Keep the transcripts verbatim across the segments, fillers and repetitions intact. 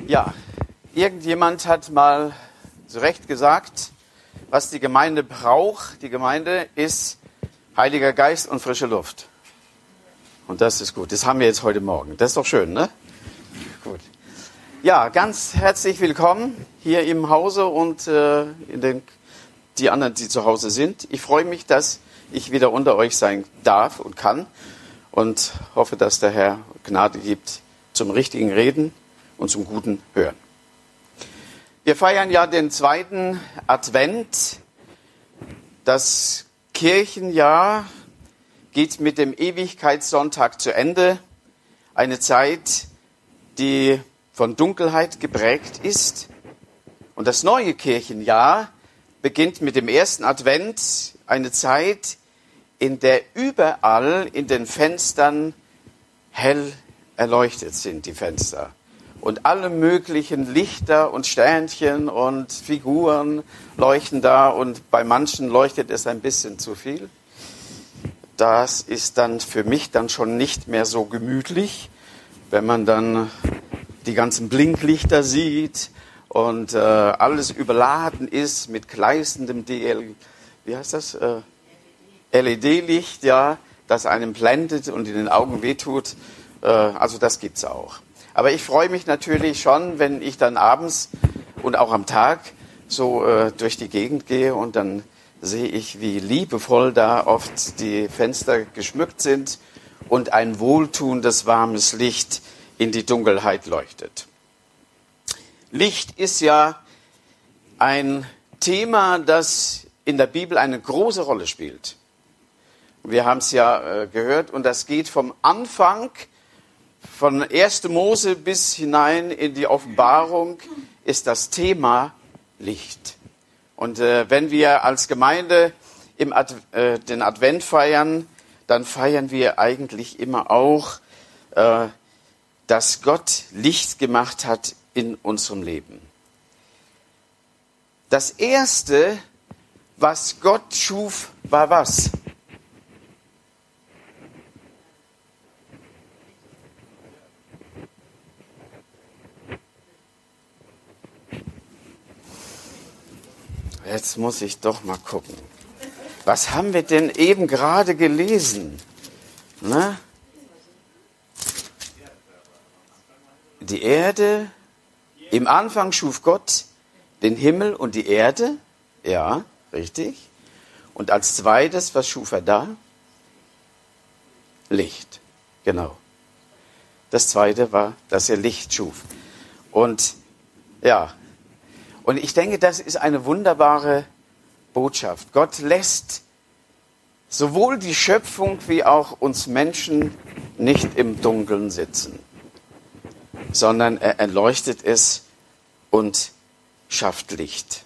Ja, irgendjemand hat mal zu Recht gesagt, was die Gemeinde braucht. Die Gemeinde ist Heiliger Geist und frische Luft. Und das ist gut. Das haben wir jetzt heute Morgen. Das ist doch schön, ne? Gut. Ja, ganz herzlich willkommen hier im Hause und äh, in den die anderen, die zu Hause sind. Ich freue mich, dass ich wieder unter euch sein darf und kann und hoffe, dass der Herr Gnade gibt zum richtigen Reden und zum guten Hören. Wir feiern ja den zweiten Advent. Das Kirchenjahr geht mit dem Ewigkeitssonntag zu Ende. Eine Zeit, die von Dunkelheit geprägt ist. Und das neue Kirchenjahr beginnt mit dem ersten Advent, eine Zeit, in der überall in den Fenstern hell erleuchtet sind, die Fenster. Und alle möglichen Lichter und Sternchen und Figuren leuchten da und bei manchen leuchtet es ein bisschen zu viel. Das ist dann für mich dann schon nicht mehr so gemütlich, wenn man dann die ganzen Blinklichter sieht und äh, alles überladen ist mit gleißendem D L, wie heißt das? Äh, L E D-Licht, ja, das einem blendet und in den Augen wehtut. Äh, also das gibt's auch. Aber ich freue mich natürlich schon, wenn ich dann abends und auch am Tag so äh, durch die Gegend gehe und dann sehe ich, wie liebevoll da oft die Fenster geschmückt sind und ein wohltuendes, warmes Licht in die Dunkelheit leuchtet. Licht ist ja ein Thema, das in der Bibel eine große Rolle spielt. Wir haben es ja äh, gehört und das geht vom Anfang, von ersten Mose bis hinein in die Offenbarung, ist das Thema Licht. Und äh, wenn wir als Gemeinde im Ad, äh, den Advent feiern, dann feiern wir eigentlich immer auch, äh, dass Gott Licht gemacht hat in unserem Leben. Das Erste, was Gott schuf, war was? Jetzt muss ich doch mal gucken. Was haben wir denn eben gerade gelesen? Na? Die Erde, im Anfang schuf Gott den Himmel und die Erde. Ja, richtig. Und als zweites, was schuf er da? Licht, genau. Das zweite war, dass er Licht schuf. Und ja, und ich denke, das ist eine wunderbare Botschaft. Gott lässt sowohl die Schöpfung wie auch uns Menschen nicht im Dunkeln sitzen, sondern er erleuchtet es und schafft Licht.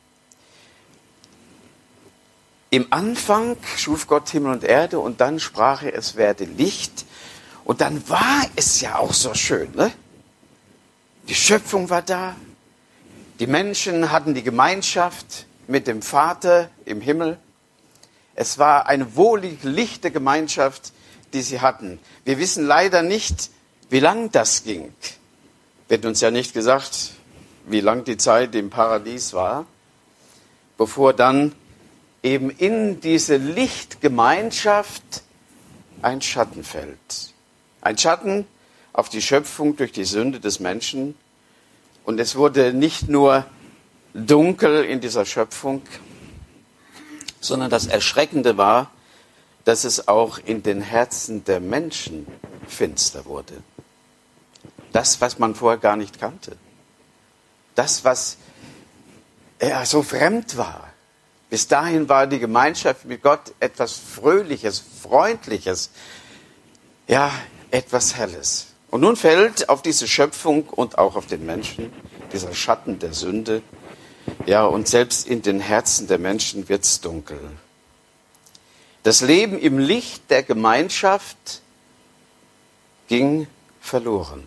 Im Anfang schuf Gott Himmel und Erde und dann sprach er, es werde Licht. Und dann war es ja auch so schön, ne? Die Schöpfung war da. Die Menschen hatten die Gemeinschaft mit dem Vater im Himmel. Es war eine wohlig lichte Gemeinschaft, die sie hatten. Wir wissen leider nicht, wie lang das ging. Wird uns ja nicht gesagt, wie lang die Zeit im Paradies war, bevor dann eben in diese Lichtgemeinschaft ein Schatten fällt. Ein Schatten auf die Schöpfung durch die Sünde des Menschen. Und es wurde nicht nur dunkel in dieser Schöpfung, sondern das Erschreckende war, dass es auch in den Herzen der Menschen finster wurde. Das, was man vorher gar nicht kannte. Das, was ja, so fremd war. Bis dahin war die Gemeinschaft mit Gott etwas Fröhliches, Freundliches, ja, etwas Helles. Und nun fällt auf diese Schöpfung und auch auf den Menschen dieser Schatten der Sünde. Ja, und selbst in den Herzen der Menschen wird's dunkel. Das Leben im Licht der Gemeinschaft ging verloren.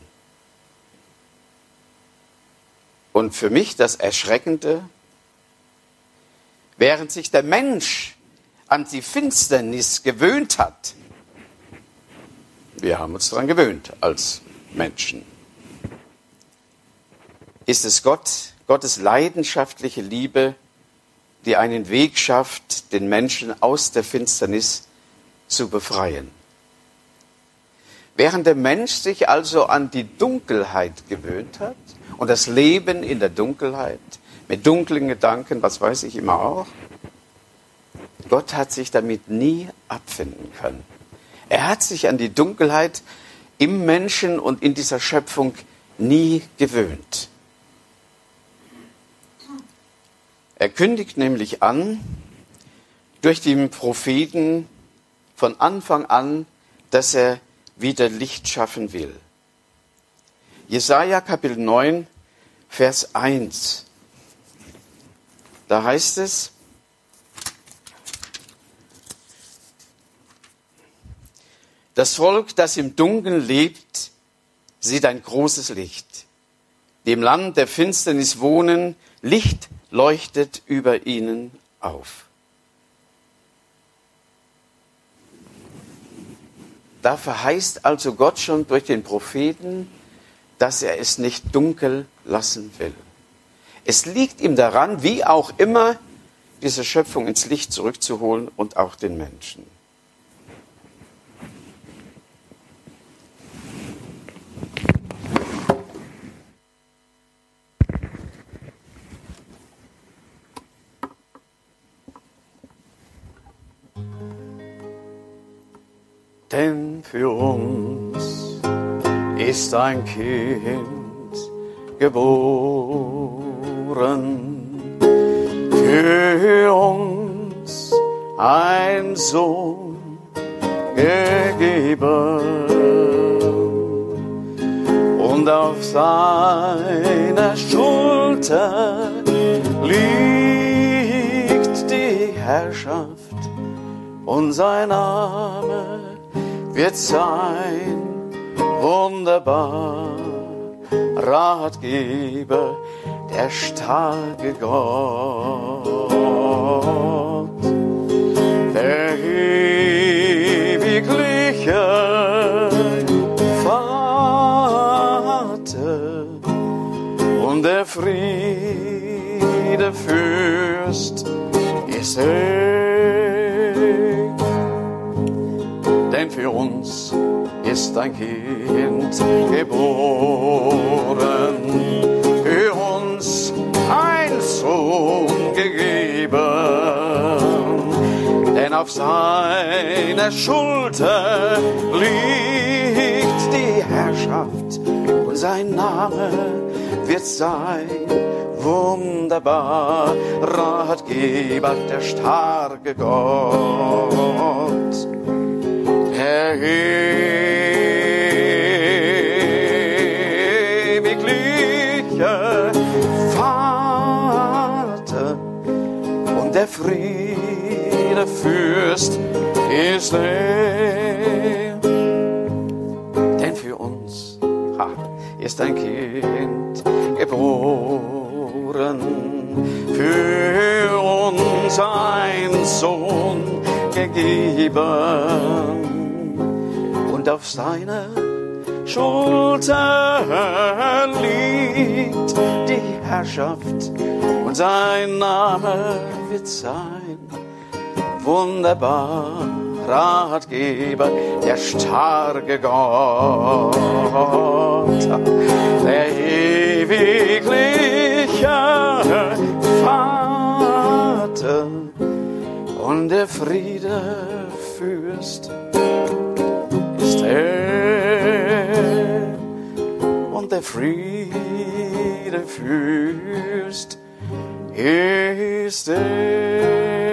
Und für mich das Erschreckende, während sich der Mensch an die Finsternis gewöhnt hat, wir haben uns daran gewöhnt als Menschen, ist es Gott, Gottes leidenschaftliche Liebe, die einen Weg schafft, den Menschen aus der Finsternis zu befreien. Während der Mensch sich also an die Dunkelheit gewöhnt hat und das Leben in der Dunkelheit, mit dunklen Gedanken, was weiß ich immer auch, Gott hat sich damit nie abfinden können. Er hat sich an die Dunkelheit im Menschen und in dieser Schöpfung nie gewöhnt. Er kündigt nämlich an, durch den Propheten von Anfang an, dass er wieder Licht schaffen will. Jesaja Kapitel neun, Vers eins. Da heißt es: Das Volk, das im Dunkeln lebt, sieht ein großes Licht. Die im Land der Finsternis wohnen, Licht leuchtet über ihnen auf. Da verheißt also Gott schon durch den Propheten, dass er es nicht dunkel lassen will. Es liegt ihm daran, wie auch immer, diese Schöpfung ins Licht zurückzuholen und auch den Menschen. Denn für uns ist ein Kind geboren, für uns ein Sohn gegeben, und auf seiner Schulter liegt die Herrschaft, und sein Name wird sein wunderbar Ratgeber, der starke Gott, der ewigliche Vater und der Friedefürst ist er. Denn für uns ist ein Kind geboren, für uns ein Sohn gegeben, denn auf seiner Schulter liegt die Herrschaft, und sein Name wird sein wunderbar Ratgeber, der starke Gott, der ewigliche Vater und der Friedefürst ist er. Denn für uns ha, ist ein Kind geboren, für uns ein Sohn gegeben, und auf seiner Schulter liegt die Herrschaft, und sein Name wird sein wunderbar Ratgeber, der starke Gott, der ewigliche Vater und der Friedefürst ist er, und der Friedefürst ist er.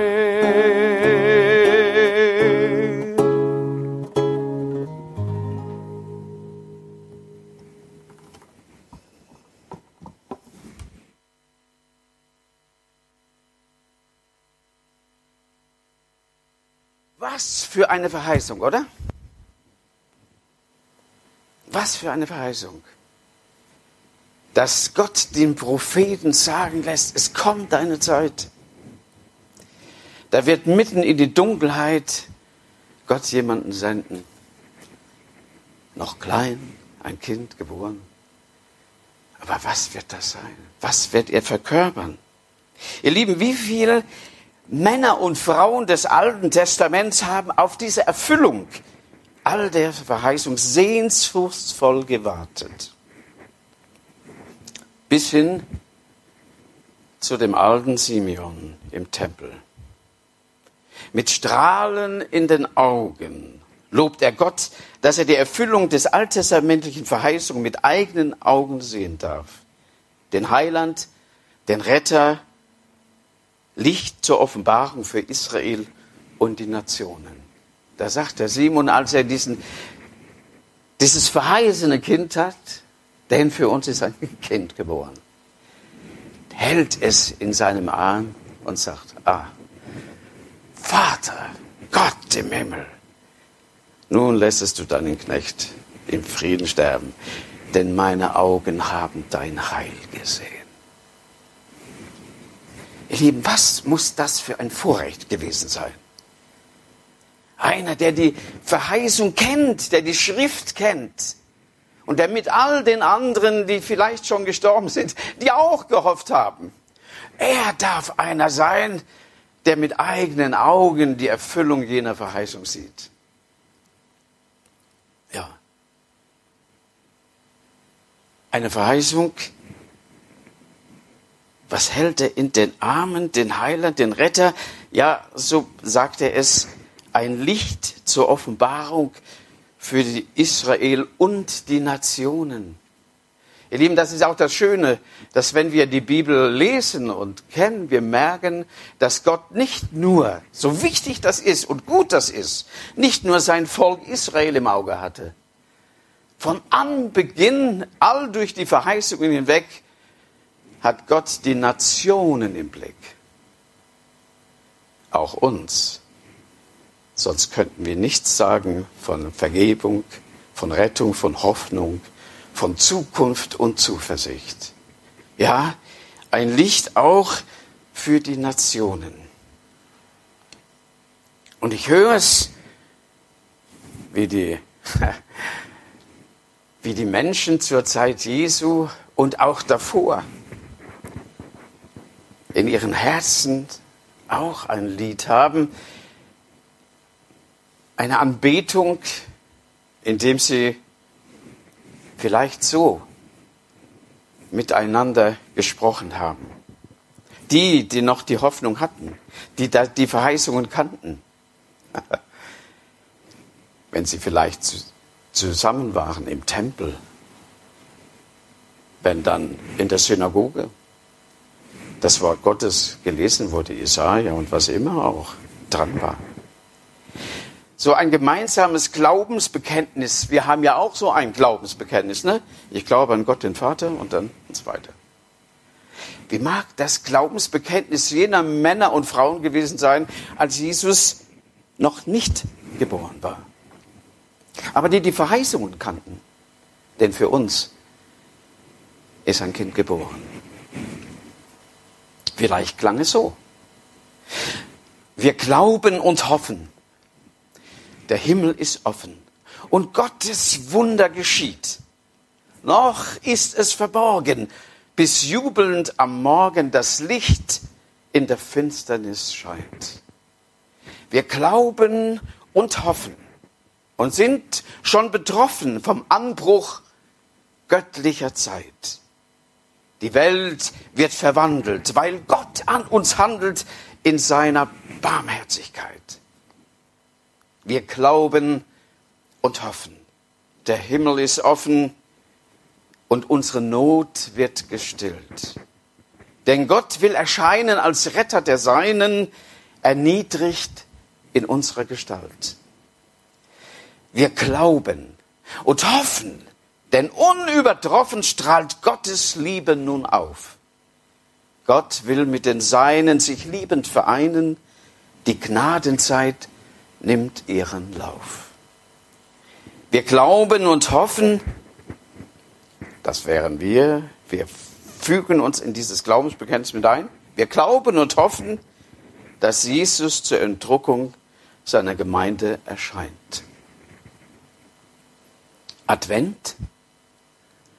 Was für eine Verheißung, oder? Was für eine Verheißung. Dass Gott den Propheten sagen lässt, es kommt eine Zeit. Da wird mitten in die Dunkelheit Gott jemanden senden. Noch klein, ein Kind geboren. Aber was wird das sein? Was wird er verkörpern? Ihr Lieben, wie viele Männer und Frauen des Alten Testaments haben auf diese Erfüllung all der Verheißung sehnsuchtsvoll gewartet. Bis hin zu dem alten Simeon im Tempel. Mit Strahlen in den Augen lobt er Gott, dass er die Erfüllung des alttestamentlichen Verheißungen mit eigenen Augen sehen darf. Den Heiland, den Retter, Licht zur Offenbarung für Israel und die Nationen. Da sagt der Simon, als er diesen, dieses verheißene Kind hat, denn für uns ist ein Kind geboren, hält es in seinem Arm und sagt, ah, Vater, Gott im Himmel, nun lässest du deinen Knecht im Frieden sterben, denn meine Augen haben dein Heil gesehen. Ihr Lieben, was muss das für ein Vorrecht gewesen sein? Einer, der die Verheißung kennt, der die Schrift kennt und der mit all den anderen, die vielleicht schon gestorben sind, die auch gehofft haben. Er darf einer sein, der mit eigenen Augen die Erfüllung jener Verheißung sieht. Ja. Eine Verheißung, was hält er in den Armen, den Heiland, den Retter? Ja, so sagt er es, ein Licht zur Offenbarung für die Israel und die Nationen. Ihr Lieben, das ist auch das Schöne, dass wenn wir die Bibel lesen und kennen, wir merken, dass Gott nicht nur, so wichtig das ist und gut das ist, nicht nur sein Volk Israel im Auge hatte. Von Anbeginn, all durch die Verheißungen hinweg, hat Gott die Nationen im Blick. Auch uns. Sonst könnten wir nichts sagen von Vergebung, von Rettung, von Hoffnung, von Zukunft und Zuversicht. Ja, ein Licht auch für die Nationen. Und ich höre es, wie die, wie die Menschen zur Zeit Jesu und auch davor in ihren Herzen auch ein Lied haben, eine Anbetung, in dem sie vielleicht so miteinander gesprochen haben. Die, die noch die Hoffnung hatten, die die Verheißungen kannten. Wenn sie vielleicht zusammen waren im Tempel, wenn dann in der Synagoge das Wort Gottes gelesen wurde, Jesaja und was immer auch dran war. So ein gemeinsames Glaubensbekenntnis. Wir haben ja auch so ein Glaubensbekenntnis, ne? Ich glaube an Gott, den Vater und dann und so weiter. Wie mag das Glaubensbekenntnis jener Männer und Frauen gewesen sein, als Jesus noch nicht geboren war? Aber die die Verheißungen kannten. Denn für uns ist ein Kind geboren. Vielleicht klang es so. Wir glauben und hoffen. Der Himmel ist offen und Gottes Wunder geschieht. Noch ist es verborgen, bis jubelnd am Morgen das Licht in der Finsternis scheint. Wir glauben und hoffen und sind schon betroffen vom Anbruch göttlicher Zeit. Die Welt wird verwandelt, weil Gott an uns handelt in seiner Barmherzigkeit. Wir glauben und hoffen. Der Himmel ist offen und unsere Not wird gestillt. Denn Gott will erscheinen als Retter der Seinen, erniedrigt in unserer Gestalt. Wir glauben und hoffen, denn unübertroffen strahlt Gottes Liebe nun auf. Gott will mit den Seinen sich liebend vereinen, die Gnadenzeit nimmt ihren Lauf. Wir glauben und hoffen, das wären wir, wir fügen uns in dieses Glaubensbekenntnis mit ein. Wir glauben und hoffen, dass Jesus zur Entrückung seiner Gemeinde erscheint. Advent?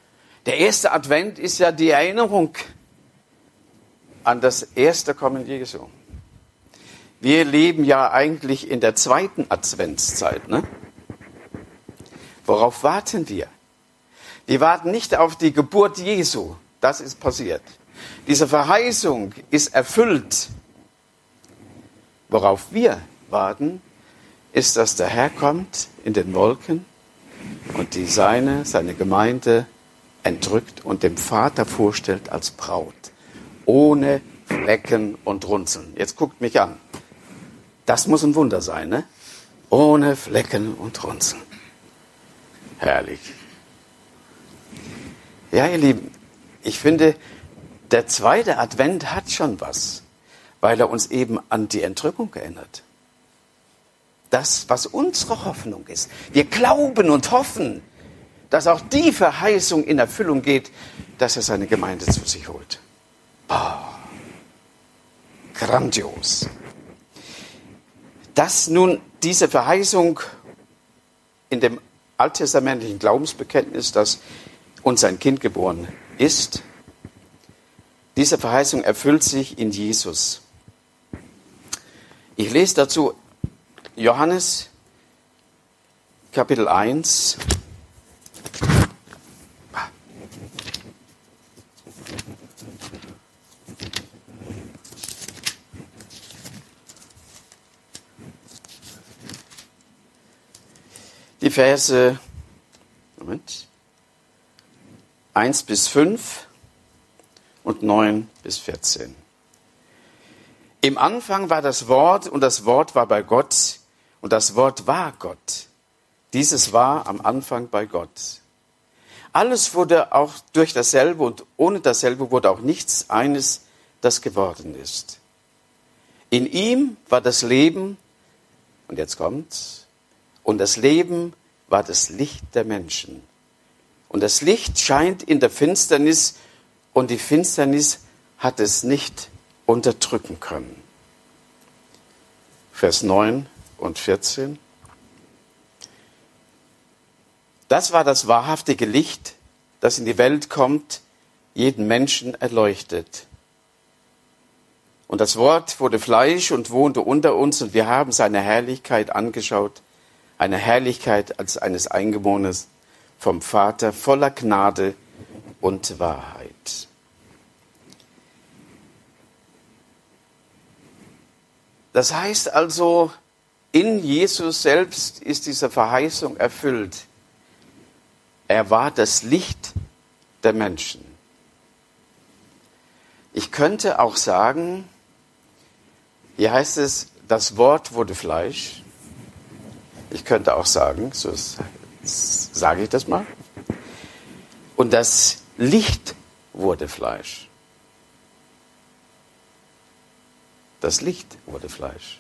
Der erste Advent ist ja die Erinnerung an das erste Kommen Jesu. Wir leben ja eigentlich in der zweiten Adventszeit, ne? Worauf warten wir? Wir warten nicht auf die Geburt Jesu. Das ist passiert. Diese Verheißung ist erfüllt. Worauf wir warten, ist, dass der Herr kommt in den Wolken und die seine, seine Gemeinde entrückt und dem Vater vorstellt als Braut. Ohne Flecken und Runzeln. Jetzt guckt mich an. Das muss ein Wunder sein, ne? Ohne Flecken und Runzeln. Herrlich. Ja, ihr Lieben, ich finde, der zweite Advent hat schon was, weil er uns eben an die Entrückung erinnert. Das, was unsere Hoffnung ist. Wir glauben und hoffen, dass auch die Verheißung in Erfüllung geht, dass er seine Gemeinde zu sich holt. Boah, grandios. Dass nun diese Verheißung in dem alttestamentlichen Glaubensbekenntnis, dass uns ein Kind geboren ist, diese Verheißung erfüllt sich in Jesus. Ich lese dazu Johannes Kapitel eins. Die Verse Moment, eins bis fünf und neun bis vierzehn. Im Anfang war das Wort und das Wort war bei Gott und das Wort war Gott. Dieses war am Anfang bei Gott. Alles wurde auch durch dasselbe und ohne dasselbe wurde auch nichts eines, das geworden ist. In ihm war das Leben, und jetzt kommt's, und das Leben war das Licht der Menschen. Und das Licht scheint in der Finsternis, und die Finsternis hat es nicht unterdrücken können. Vers neun und vierzehn. Das war das wahrhaftige Licht, das in die Welt kommt, jeden Menschen erleuchtet. Und das Wort wurde Fleisch und wohnte unter uns, und wir haben seine Herrlichkeit angeschaut, eine Herrlichkeit als eines Eingeborenen vom Vater, voller Gnade und Wahrheit. Das heißt also, in Jesus selbst ist diese Verheißung erfüllt. Er war das Licht der Menschen. Ich könnte auch sagen, hier heißt es, das Wort wurde Fleisch. Ich könnte auch sagen, so sage ich das mal, und das Licht wurde Fleisch. Das Licht wurde Fleisch.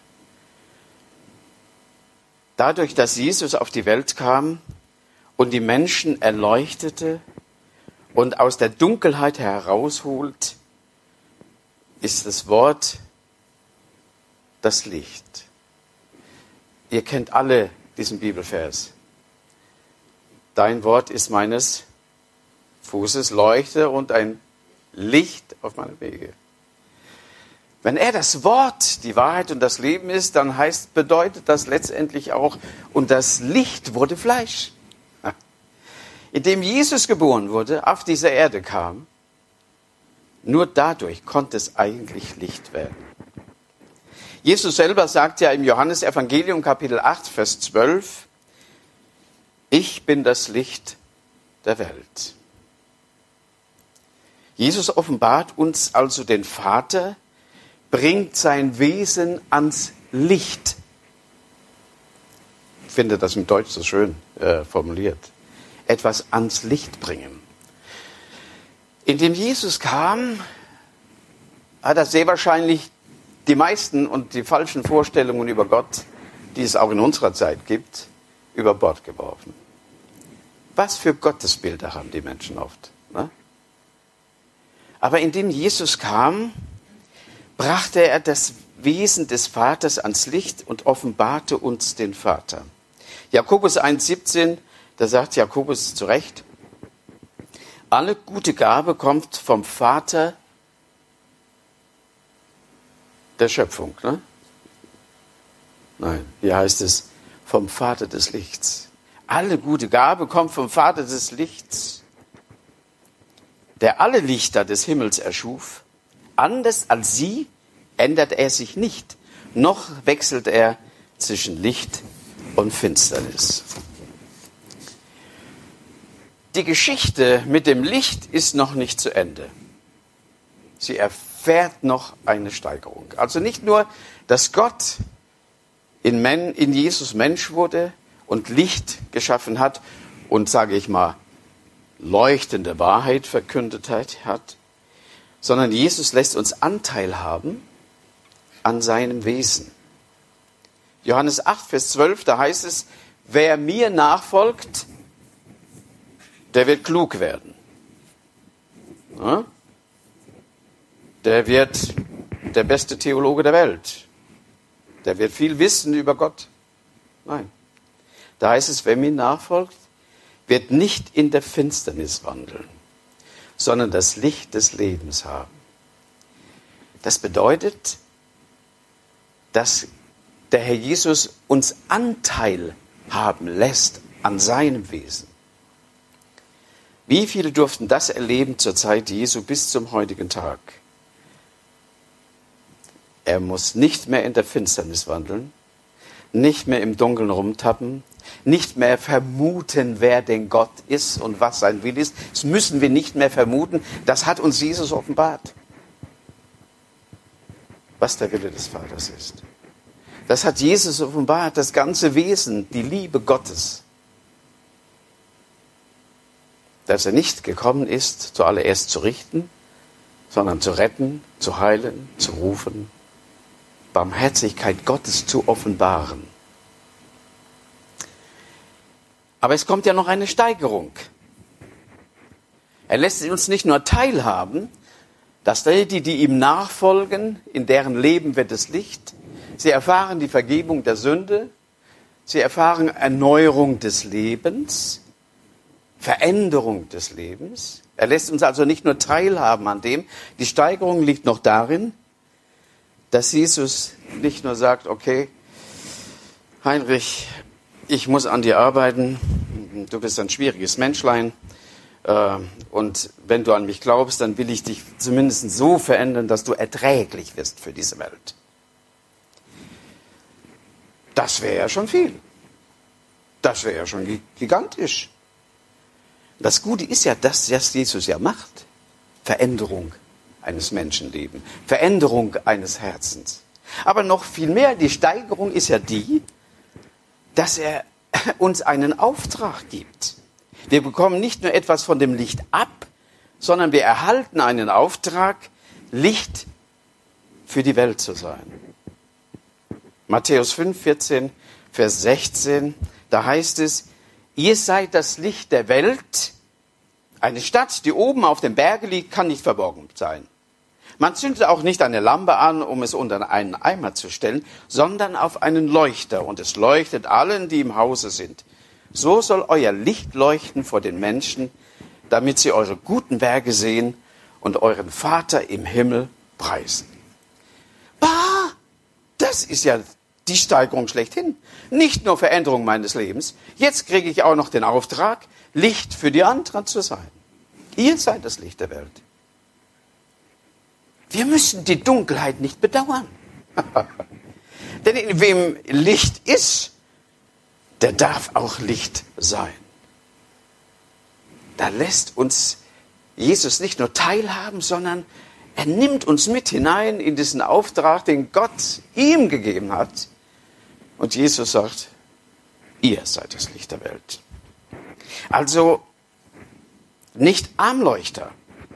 Dadurch, dass Jesus auf die Welt kam und die Menschen erleuchtete und aus der Dunkelheit herausholt, ist das Wort das Licht. Ihr kennt alle diesen Bibelvers. Dein Wort ist meines Fußes Leuchte und ein Licht auf meinem Wege. Wenn er das Wort, die Wahrheit und das Leben ist, dann heißt, bedeutet das letztendlich auch, und das Licht wurde Fleisch. Indem Jesus geboren wurde, auf diese Erde kam, nur dadurch konnte es eigentlich Licht werden. Jesus selber sagt ja im Johannesevangelium Kapitel acht, Vers zwölf, ich bin das Licht der Welt. Jesus offenbart uns also den Vater, bringt sein Wesen ans Licht. Ich finde das im Deutsch so schön äh, formuliert. Etwas ans Licht bringen. Indem Jesus kam, hat er sehr wahrscheinlich die meisten und die falschen Vorstellungen über Gott, die es auch in unserer Zeit gibt, über Bord geworfen. Was für Gottesbilder haben die Menschen oft, ne? Aber indem Jesus kam, brachte er das Wesen des Vaters ans Licht und offenbarte uns den Vater. Jakobus eins siebzehn, da sagt Jakobus zu Recht, Alle gute Gabe kommt vom Vater der Schöpfung. Ne? Nein, hier heißt es vom Vater des Lichts. Alle gute Gabe kommt vom Vater des Lichts, der alle Lichter des Himmels erschuf. Anders als sie ändert er sich nicht, noch wechselt er zwischen Licht und Finsternis. Die Geschichte mit dem Licht ist noch nicht zu Ende. Sie erfährt noch eine Steigerung. Also nicht nur, dass Gott in, Men- in Jesus Mensch wurde und Licht geschaffen hat und, sage ich mal, leuchtende Wahrheit verkündet hat, sondern Jesus lässt uns Anteil haben an seinem Wesen. Johannes acht, Vers zwölf, da heißt es, wer mir nachfolgt, der wird klug werden. Ja? Der wird der beste Theologe der Welt. Der wird viel wissen über Gott. Nein. Da heißt es, wer mir nachfolgt, wird nicht in der Finsternis wandeln, sondern das Licht des Lebens haben. Das bedeutet, dass der Herr Jesus uns Anteil haben lässt an seinem Wesen. Wie viele durften das erleben zur Zeit Jesu bis zum heutigen Tag? Er muss nicht mehr in der Finsternis wandeln, nicht mehr im Dunkeln rumtappen, nicht mehr vermuten, wer denn Gott ist und was sein Wille ist. Das müssen wir nicht mehr vermuten. Das hat uns Jesus offenbart, was der Wille des Vaters ist. Das hat Jesus offenbart, das ganze Wesen, die Liebe Gottes. Dass er nicht gekommen ist, zuallererst zu richten, sondern zu retten, zu heilen, zu rufen, Barmherzigkeit Gottes zu offenbaren. Aber es kommt ja noch eine Steigerung. Er lässt uns nicht nur teilhaben, dass die, die ihm nachfolgen, in deren Leben wird es Licht. Sie erfahren die Vergebung der Sünde. Sie erfahren Erneuerung des Lebens, Veränderung des Lebens. Er lässt uns also nicht nur teilhaben an dem. Die Steigerung liegt noch darin, dass Jesus nicht nur sagt, okay, Heinrich, ich muss an dir arbeiten, du bist ein schwieriges Menschlein und wenn du an mich glaubst, dann will ich dich zumindest so verändern, dass du erträglich wirst für diese Welt. Das wäre ja schon viel. Das wäre ja schon gigantisch. Das Gute ist ja, dass das Jesus ja macht. Veränderung eines Menschenlebens, Veränderung eines Herzens. Aber noch viel mehr, die Steigerung ist ja die, dass er uns einen Auftrag gibt. Wir bekommen nicht nur etwas von dem Licht ab, sondern wir erhalten einen Auftrag, Licht für die Welt zu sein. Matthäus fünf, vierzehn, Vers sechzehn, da heißt es, ihr seid das Licht der Welt. Eine Stadt, die oben auf dem Berge liegt, kann nicht verborgen sein. Man zündet auch nicht eine Lampe an, um es unter einen Eimer zu stellen, sondern auf einen Leuchter, und es leuchtet allen, die im Hause sind. So soll euer Licht leuchten vor den Menschen, damit sie eure guten Werke sehen und euren Vater im Himmel preisen. Bah, das ist ja die Steigerung schlechthin. Nicht nur Veränderung meines Lebens, jetzt kriege ich auch noch den Auftrag, Licht für die anderen zu sein. Ihr seid das Licht der Welt. Wir müssen die Dunkelheit nicht bedauern. Denn in wem Licht ist, der darf auch Licht sein. Da lässt uns Jesus nicht nur teilhaben, sondern er nimmt uns mit hinein in diesen Auftrag, den Gott ihm gegeben hat. Und Jesus sagt, ihr seid das Licht der Welt. Also nicht Armleuchter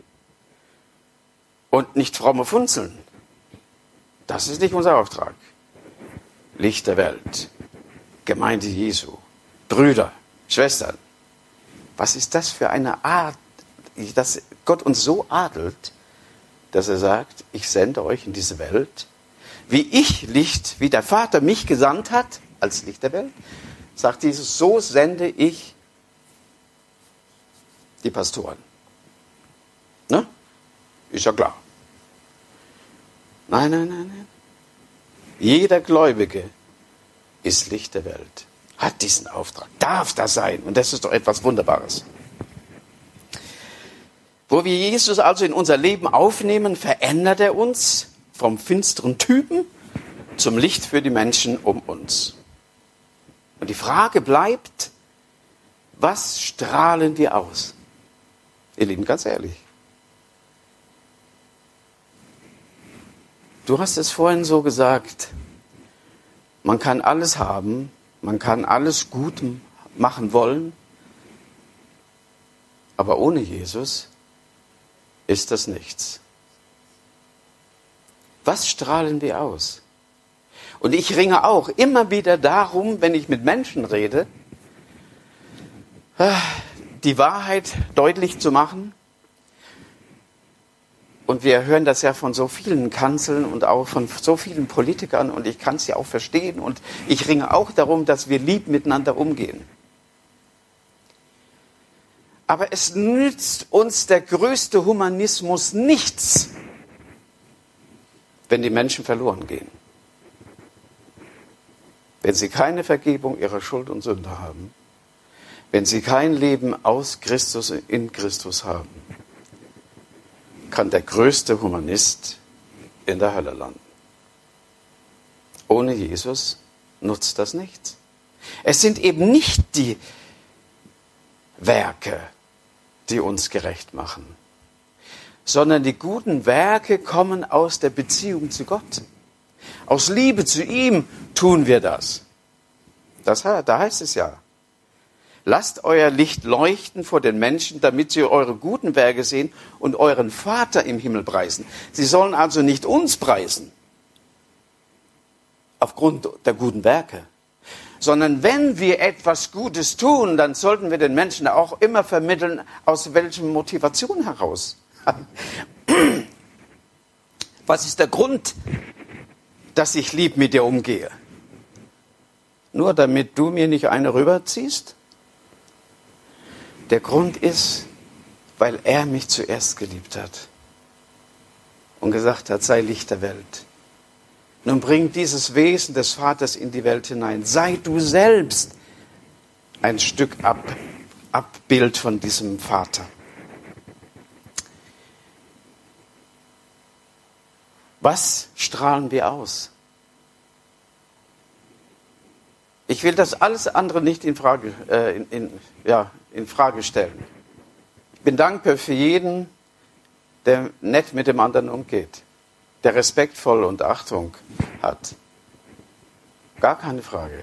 und nicht fromme Funzeln. Das ist nicht unser Auftrag. Licht der Welt, Gemeinde Jesu, Brüder, Schwestern. Was ist das für eine Art, dass Gott uns so adelt, dass er sagt, ich sende euch in diese Welt, wie ich Licht, wie der Vater mich gesandt hat, als Licht der Welt, sagt Jesus, so sende ich die Pastoren. Ist ja klar. Nein, nein, nein, nein. Jeder Gläubige ist Licht der Welt. Hat diesen Auftrag. Darf das sein. Und das ist doch etwas Wunderbares. Wo wir Jesus also in unser Leben aufnehmen, verändert er uns vom finsteren Typen zum Licht für die Menschen um uns. Und die Frage bleibt, was strahlen wir aus? Ihr Lieben, ganz ehrlich. Du hast es vorhin so gesagt, man kann alles haben, man kann alles gut machen wollen, aber ohne Jesus ist das nichts. Was strahlen wir aus? Und ich ringe auch immer wieder darum, wenn ich mit Menschen rede, die Wahrheit deutlich zu machen. Und wir hören das ja von so vielen Kanzeln und auch von so vielen Politikern und ich kann es ja auch verstehen und ich ringe auch darum, dass wir lieb miteinander umgehen. Aber es nützt uns der größte Humanismus nichts, wenn die Menschen verloren gehen. Wenn sie keine Vergebung ihrer Schuld und Sünde haben, wenn sie kein Leben aus Christus in Christus haben, kann der größte Humanist in der Hölle landen. Ohne Jesus nutzt das nichts. Es sind eben nicht die Werke, die uns gerecht machen, sondern die guten Werke kommen aus der Beziehung zu Gott. Aus Liebe zu ihm tun wir das. das da heißt es ja, lasst euer Licht leuchten vor den Menschen, damit sie eure guten Werke sehen und euren Vater im Himmel preisen. Sie sollen also nicht uns preisen, aufgrund der guten Werke, sondern wenn wir etwas Gutes tun, dann sollten wir den Menschen auch immer vermitteln, aus welcher Motivation heraus. Was ist der Grund, dass ich lieb mit dir umgehe? Nur damit du mir nicht eine rüberziehst? Der Grund ist, weil er mich zuerst geliebt hat und gesagt hat, sei Licht der Welt. Nun bring dieses Wesen des Vaters in die Welt hinein. Sei du selbst ein Stück Ab, Abbild von diesem Vater. Was strahlen wir aus? Ich will das alles andere nicht in Frage, äh, in, in, ja, in Frage stellen. Ich bin dankbar für jeden, der nett mit dem anderen umgeht, der respektvoll und Achtung hat. Gar keine Frage.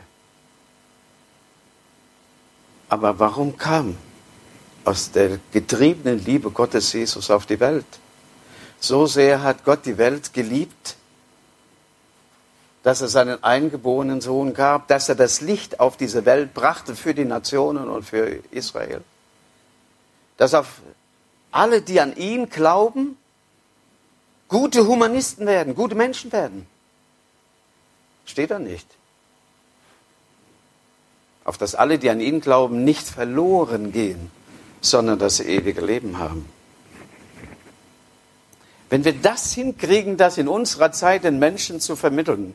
Aber warum kam aus der getriebenen Liebe Gottes Jesus auf die Welt? So sehr hat Gott die Welt geliebt, dass er seinen eingeborenen Sohn gab, dass er das Licht auf diese Welt brachte für die Nationen und für Israel. Dass auf alle, die an ihn glauben, gute Humanisten werden, gute Menschen werden. Steht da nicht. Auf dass alle, die an ihn glauben, nicht verloren gehen, sondern das ewige Leben haben. Wenn wir das hinkriegen, das in unserer Zeit den Menschen zu vermitteln,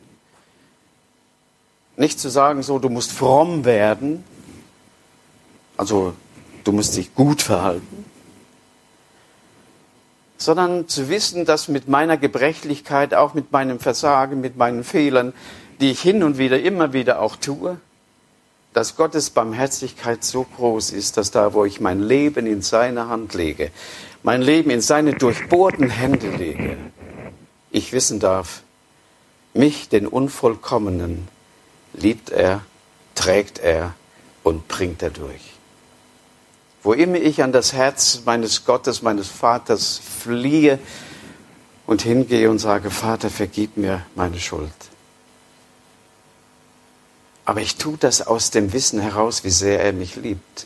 nicht zu sagen, so, du musst fromm werden, also du musst dich gut verhalten, sondern zu wissen, dass mit meiner Gebrechlichkeit, auch mit meinem Versagen, mit meinen Fehlern, die ich hin und wieder, immer wieder auch tue, dass Gottes Barmherzigkeit so groß ist, dass da, wo ich mein Leben in seine Hand lege, mein Leben in seine durchbohrten Hände lege, ich wissen darf, mich, den Unvollkommenen, liebt er, trägt er und bringt er durch. Wo immer ich an das Herz meines Gottes, meines Vaters fliehe und hingehe und sage, Vater, vergib mir meine Schuld. Aber ich tue das aus dem Wissen heraus, wie sehr er mich liebt.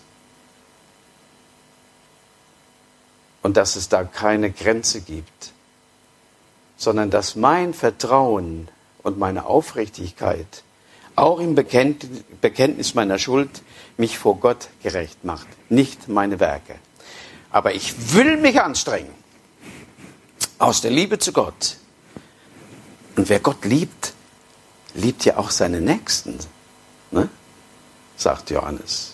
Und dass es da keine Grenze gibt, sondern dass mein Vertrauen und meine Aufrichtigkeit auch im Bekenntnis meiner Schuld mich vor Gott gerecht macht, nicht meine Werke. Aber ich will mich anstrengen. Aus der Liebe zu Gott. Und wer Gott liebt, liebt ja auch seine Nächsten, ne? Sagt Johannes.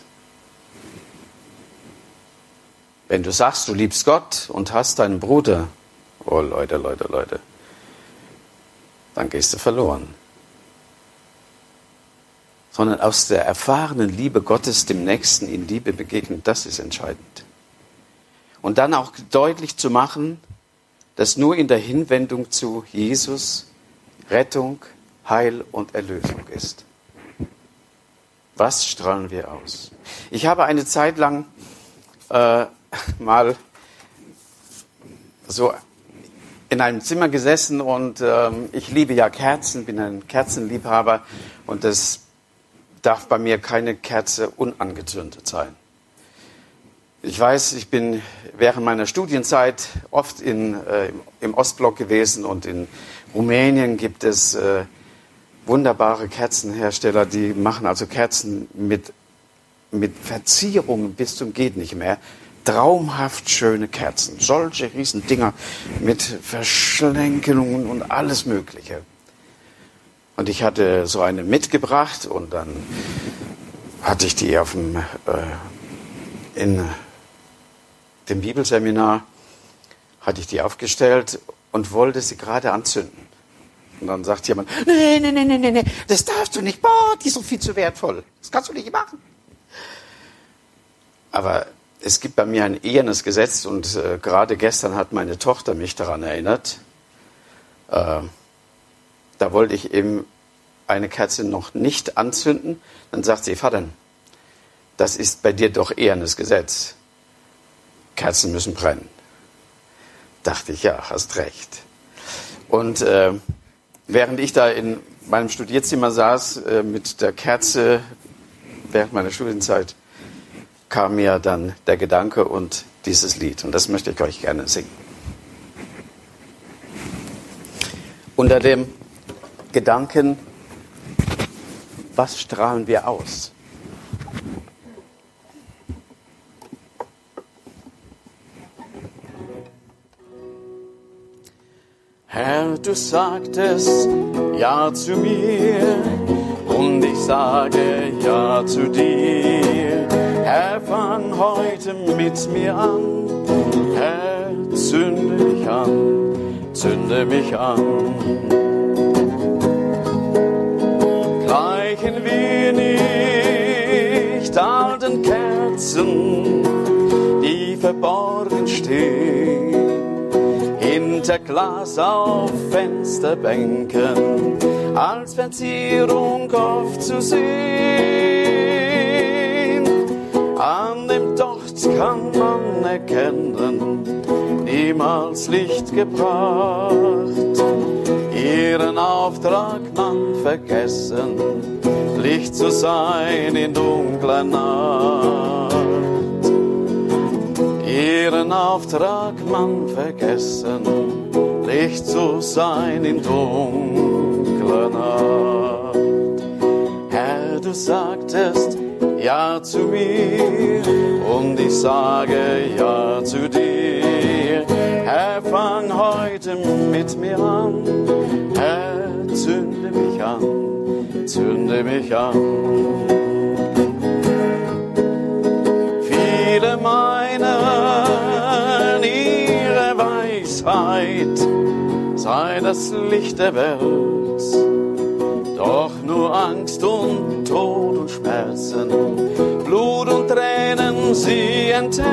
Wenn du sagst, du liebst Gott und hast deinen Bruder, oh Leute, Leute, Leute, dann gehst du verloren. Sondern aus der erfahrenen Liebe Gottes dem Nächsten in Liebe begegnen, das ist entscheidend. Und dann auch deutlich zu machen, dass nur in der Hinwendung zu Jesus Rettung, Heil und Erlösung ist. Was strahlen wir aus? Ich habe eine Zeit lang äh, mal so in einem Zimmer gesessen und ähm, ich liebe ja Kerzen, bin ein Kerzenliebhaber und es darf bei mir keine Kerze unangezündet sein. Ich weiß, ich bin während meiner Studienzeit oft in, äh, im Ostblock gewesen und in Rumänien gibt es äh, wunderbare Kerzenhersteller, die machen also Kerzen mit, mit Verzierungen bis zum geht nicht mehr. Traumhaft schöne Kerzen, solche riesen Dinger mit Verschlängelungen und alles Mögliche. Und ich hatte so eine mitgebracht und dann hatte ich die auf dem, äh, in dem Bibelseminar, hatte ich die aufgestellt und wollte sie gerade anzünden. Und dann sagt jemand, nee, nee, nee, nee, nee, das darfst du nicht, boah, die ist doch viel zu wertvoll. Das kannst du nicht machen. Aber es gibt bei mir ein ehernes Gesetz und äh, gerade gestern hat meine Tochter mich daran erinnert. Äh, da wollte ich eben eine Kerze noch nicht anzünden. Dann sagt sie, Vater, das ist bei dir doch ehernes Gesetz. Kerzen müssen brennen. Dachte ich, ja, hast recht. Und äh, während ich da in meinem Studierzimmer saß äh, mit der Kerze während meiner Studienzeit, kam mir dann der Gedanke und dieses Lied. Und das möchte ich euch gerne singen. Unter dem Gedanken, was strahlen wir aus? Herr, du sagtest ja zu mir und ich sage ja zu dir. Herr, fang heute mit mir an. Herr, zünde mich an, zünde mich an. Gleichen wir nicht alten Kerzen, die verborgen stehen, hinter Glas auf Fensterbänken, als Verzierung oft zu sehen. An dem Docht kann man erkennen, niemals Licht gebracht, ihren Auftrag man vergessen, Licht zu sein in dunkler Nacht. Ihren Auftrag man vergessen, Licht zu sein in dunkler Nacht. Herr, du sagtest ja zu mir und ich sage ja zu dir. Herr, fang heute mit mir an. Herr, zünde mich an, zünde mich an. Viele meinen, ihre Weisheit sei das Licht der Welt, doch nur Angst und Tod und Schmerzen, Blut und Tränen sie enthält.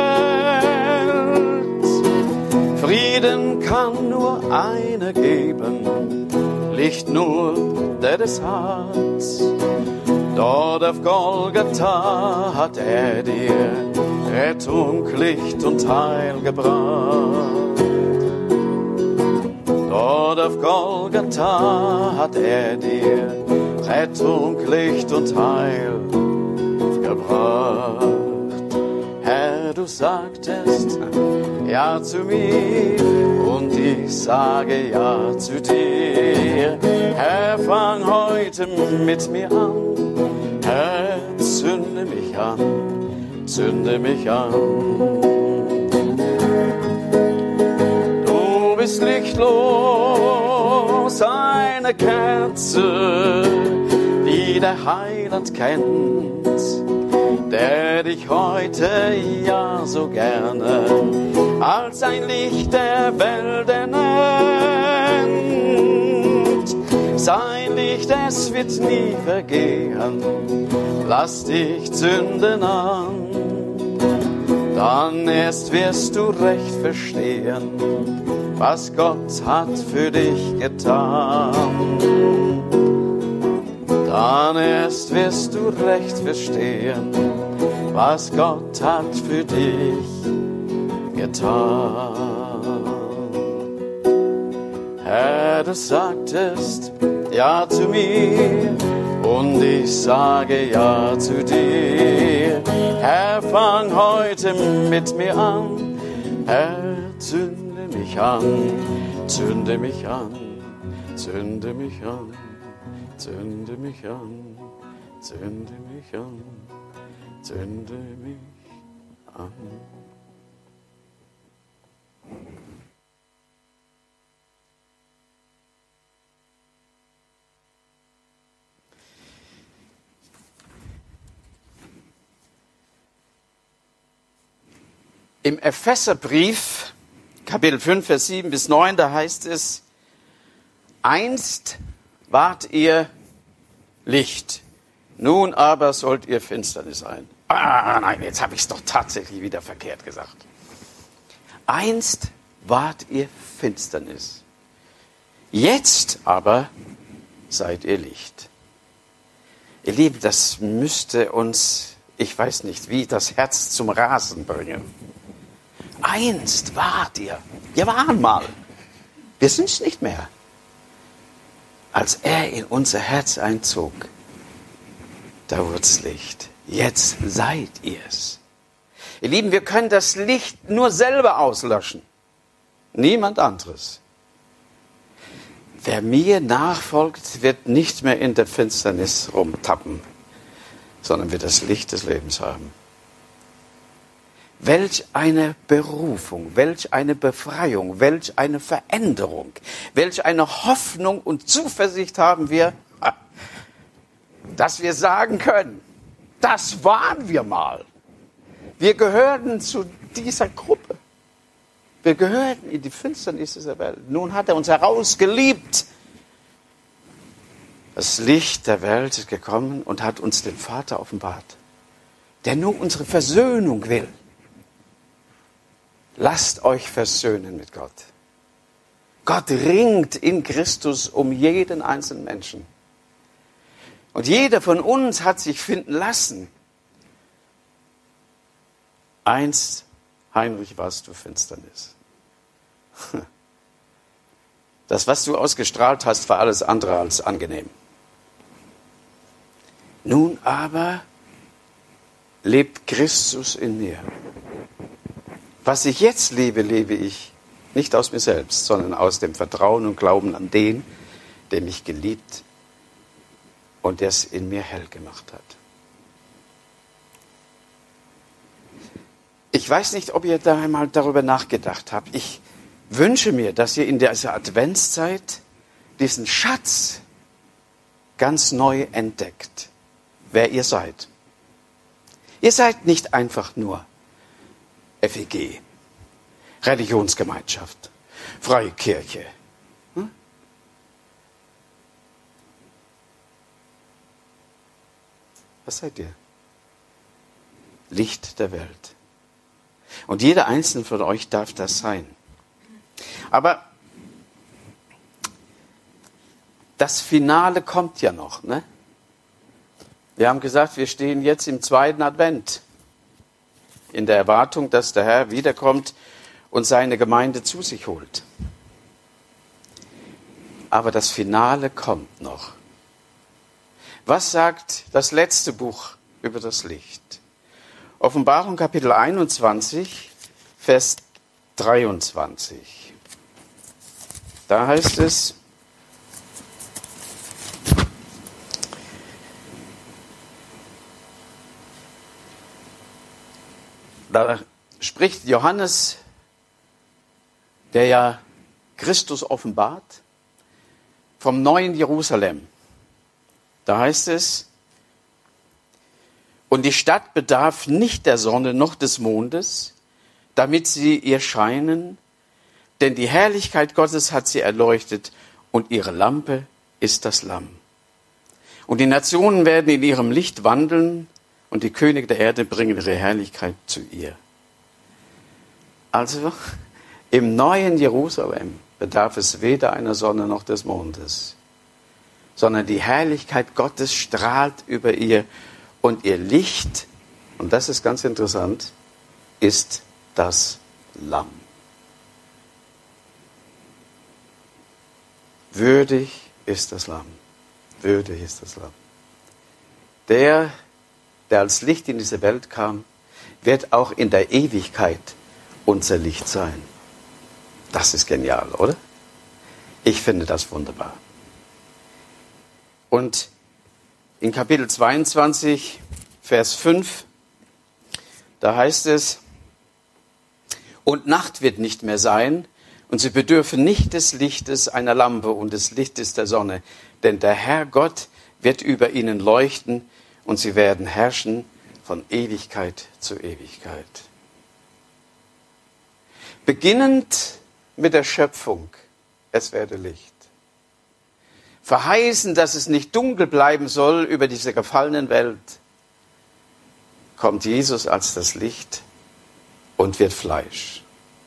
Frieden kann nur einer geben, Licht nur, der es hat. Dort auf Golgatha hat er dir Rettung, Licht und Heil gebracht. Dort auf Golgatha hat er dir Rettung, Licht und Heil gebracht. Herr, du sagtest ja zu mir und ich sage ja zu dir. Herr, fang heute mit mir an. Herr, zünde mich an, zünde mich an. lichtlos eine Kerze, die der Heiland kennt, der dich heute ja so gerne als ein Licht der Welt nennt. Sein Licht, es wird nie vergehen, lass dich zünden an. Dann erst wirst du recht verstehen, was Gott hat für dich getan. Dann erst wirst du recht verstehen, was Gott hat für dich getan. Herr, du sagtest ja zu mir und ich sage ja zu dir. Herr, fang heute mit mir an. Herr, zünde mich an, zünde mich an, zünde mich an, zünde mich an, zünde mich an, zünde mich an. Im Epheserbrief, Kapitel fünf, Vers sieben bis neun, da heißt es, einst wart ihr Licht, nun aber sollt ihr Finsternis sein. Ah, nein, jetzt habe ich es doch tatsächlich wieder verkehrt gesagt. Einst wart ihr Finsternis, jetzt aber seid ihr Licht. Ihr Lieben, das müsste uns, ich weiß nicht wie, das Herz zum Rasen bringen. Einst wart ihr, wir waren mal, wir sind es nicht mehr. Als er in unser Herz einzog, da wurde es Licht. Jetzt seid ihr es. Ihr Lieben, wir können das Licht nur selber auslöschen. Niemand anderes. Wer mir nachfolgt, wird nicht mehr in der Finsternis rumtappen, sondern wird das Licht des Lebens haben. Welch eine Berufung, welch eine Befreiung, welch eine Veränderung, welch eine Hoffnung und Zuversicht haben wir, dass wir sagen können, das waren wir mal. Wir gehörten zu dieser Gruppe. Wir gehörten in die Finsternis dieser Welt. Nun hat er uns herausgeliebt. Das Licht der Welt ist gekommen und hat uns den Vater offenbart, der nur unsere Versöhnung will. Lasst euch versöhnen mit Gott. Gott ringt in Christus um jeden einzelnen Menschen. Und jeder von uns hat sich finden lassen. Einst, Heinrich, warst du Finsternis. Das, was du ausgestrahlt hast, war alles andere als angenehm. Nun aber lebt Christus in mir. Was ich jetzt lebe, lebe ich nicht aus mir selbst, sondern aus dem Vertrauen und Glauben an den, der mich geliebt und der es in mir hell gemacht hat. Ich weiß nicht, ob ihr da einmal darüber nachgedacht habt. Ich wünsche mir, dass ihr in dieser Adventszeit diesen Schatz ganz neu entdeckt, wer ihr seid. Ihr seid nicht einfach nur F E G, Religionsgemeinschaft, Freie Kirche. Hm? Was seid ihr? Licht der Welt. Und jeder einzelne von euch darf das sein. Aber das Finale kommt ja noch, ne? Wir haben gesagt, wir stehen jetzt im zweiten Advent. In der Erwartung, dass der Herr wiederkommt und seine Gemeinde zu sich holt. Aber das Finale kommt noch. Was sagt das letzte Buch über das Licht? Offenbarung Kapitel einundzwanzig, Vers dreiundzwanzig. Da heißt es, da spricht Johannes, der ja Christus offenbart, vom neuen Jerusalem. Da heißt es, und die Stadt bedarf nicht der Sonne noch des Mondes, damit sie ihr scheinen, denn die Herrlichkeit Gottes hat sie erleuchtet und ihre Lampe ist das Lamm. Und die Nationen werden in ihrem Licht wandeln und die Könige der Erde bringen ihre Herrlichkeit zu ihr. Also im neuen Jerusalem bedarf es weder einer Sonne noch des Mondes, sondern die Herrlichkeit Gottes strahlt über ihr und ihr Licht, und das ist ganz interessant, ist das Lamm. Würdig ist das Lamm. Würdig ist das Lamm. Der, der als Licht in diese Welt kam, wird auch in der Ewigkeit unser Licht sein. Das ist genial, oder? Ich finde das wunderbar. Und in Kapitel zweiundzwanzig, Vers fünf, da heißt es, und Nacht wird nicht mehr sein, und sie bedürfen nicht des Lichtes einer Lampe und des Lichtes der Sonne, denn der Herr Gott wird über ihnen leuchten, und sie werden herrschen von Ewigkeit zu Ewigkeit. Beginnend mit der Schöpfung, es werde Licht. Verheißen, dass es nicht dunkel bleiben soll über diese gefallenen Welt, kommt Jesus als das Licht und wird Fleisch.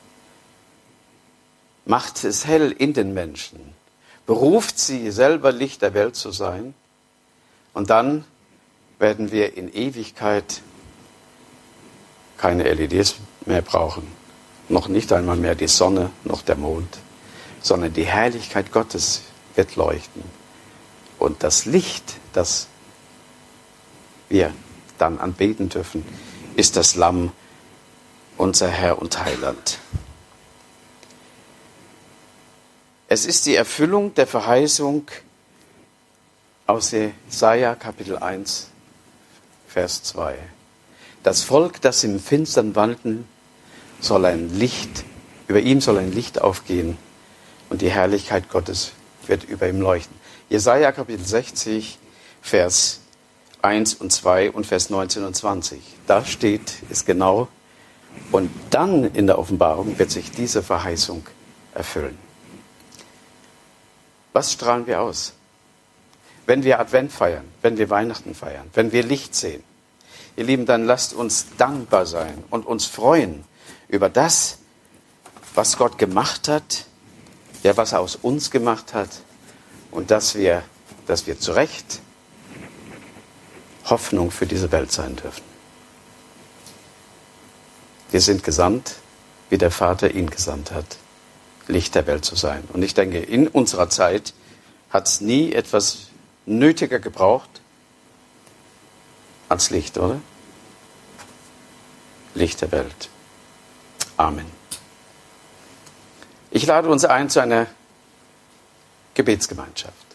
Macht es hell in den Menschen, beruft sie selber Licht der Welt zu sein, und dann werden wir in Ewigkeit keine L E Ds mehr brauchen, noch nicht einmal mehr die Sonne, noch der Mond, sondern die Herrlichkeit Gottes wird leuchten. Und das Licht, das wir dann anbeten dürfen, ist das Lamm, unser Herr und Heiland. Es ist die Erfüllung der Verheißung aus Jesaja Kapitel eins, Vers zwei. Das Volk, das im Finstern wandeln, soll ein Licht, über ihm soll ein Licht aufgehen und die Herrlichkeit Gottes wird über ihm leuchten. Jesaja Kapitel sechzig, Vers eins und zwei und Vers neunzehn und zwanzig. Da steht es genau, und dann in der Offenbarung wird sich diese Verheißung erfüllen. Was strahlen wir aus? Wenn wir Advent feiern, wenn wir Weihnachten feiern, wenn wir Licht sehen. Ihr Lieben, dann lasst uns dankbar sein und uns freuen über das, was Gott gemacht hat, ja, was er aus uns gemacht hat, und dass wir, dass wir zu Recht Hoffnung für diese Welt sein dürfen. Wir sind gesandt, wie der Vater ihn gesandt hat, Licht der Welt zu sein. Und ich denke, in unserer Zeit hat es nie etwas nötiger gebraucht als Licht, oder? Licht der Welt. Amen. Ich lade uns ein zu einer Gebetsgemeinschaft.